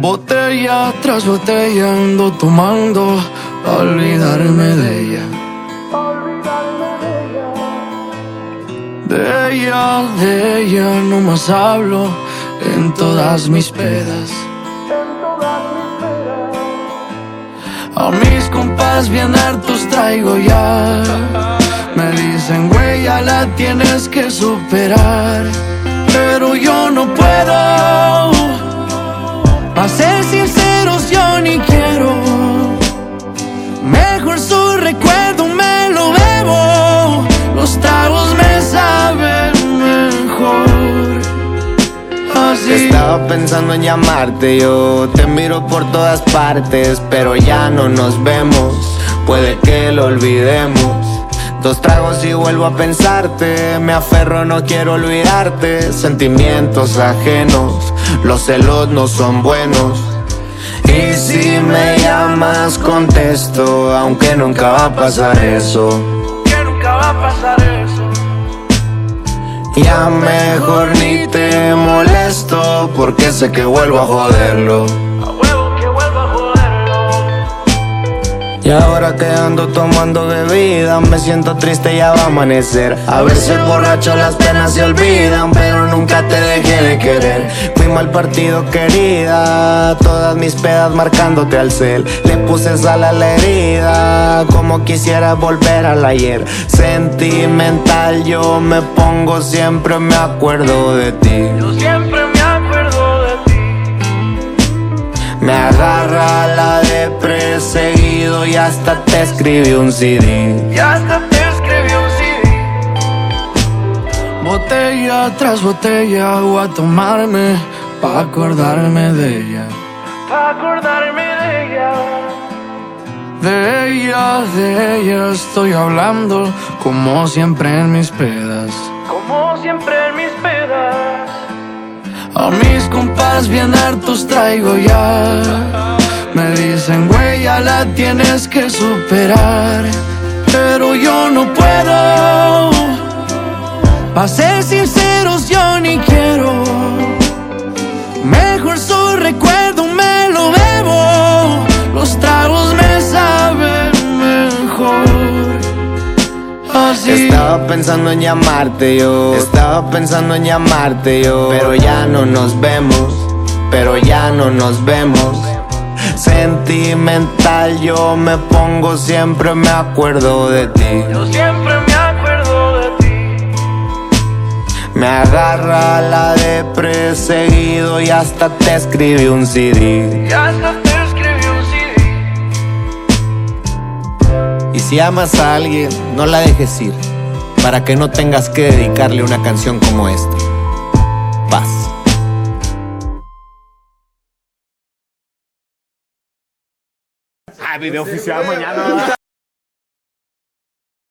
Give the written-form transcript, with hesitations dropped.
Botella tras botella ando tomando pa' olvidarme de ella. De ella no más hablo en todas mis pedas. A mis compas bien hartos traigo ya. Me dicen, güey, ya la tienes que superar. Pero yo no puedo. Pa' ser sinceros yo ni quiero. Mejor su recuerdo me lo bebo. Los tragos me saben mejor así. Estaba pensando en llamarte, yo te miro por todas partes, pero ya no nos vemos, puede que lo olvidemos. 2 tragos y vuelvo a pensarte, me aferro, no quiero olvidarte. Sentimientos ajenos, los celos no son buenos. Y si me llamas contesto, aunque nunca va a pasar eso. Ya mejor ni te molesto, porque sé que vuelvo a joderlo. Y ahora que ando tomando bebida, me siento triste, ya va a amanecer. A veces borracho las penas se olvidan, pero nunca te dejé de querer. Fui mal partido, querida, todas mis pedas marcándote al cel. Le puse sal a la herida, como quisiera volver al ayer. Sentimental yo me pongo, siempre me acuerdo de ti. Yo siempre me acuerdo de ti. Me agarra la depre seguido y hasta te escribí un CD. Botella tras botella voy a tomarme pa' acordarme de ella. De ella estoy hablando como siempre en mis pedas. A mis compas bien hartos traigo ya. Me dicen, güey, ya la tienes que superar. Pero yo no puedo. Pa' ser sinceros yo ni quiero. Mejor su recuerdo me lo bebo. Los tragos me saben mejor así. Estaba pensando en llamarte yo, estaba pensando en llamarte yo. Pero ya no nos vemos, pero ya no nos vemos. Sentimental yo me pongo, siempre me acuerdo de ti. Yo siempre me acuerdo de ti. Me agarra la depre seguido y hasta te escribí un CD. Y si amas a alguien, no la dejes ir, para que no tengas que dedicarle una canción como esta. Paz. Video oficial mañana.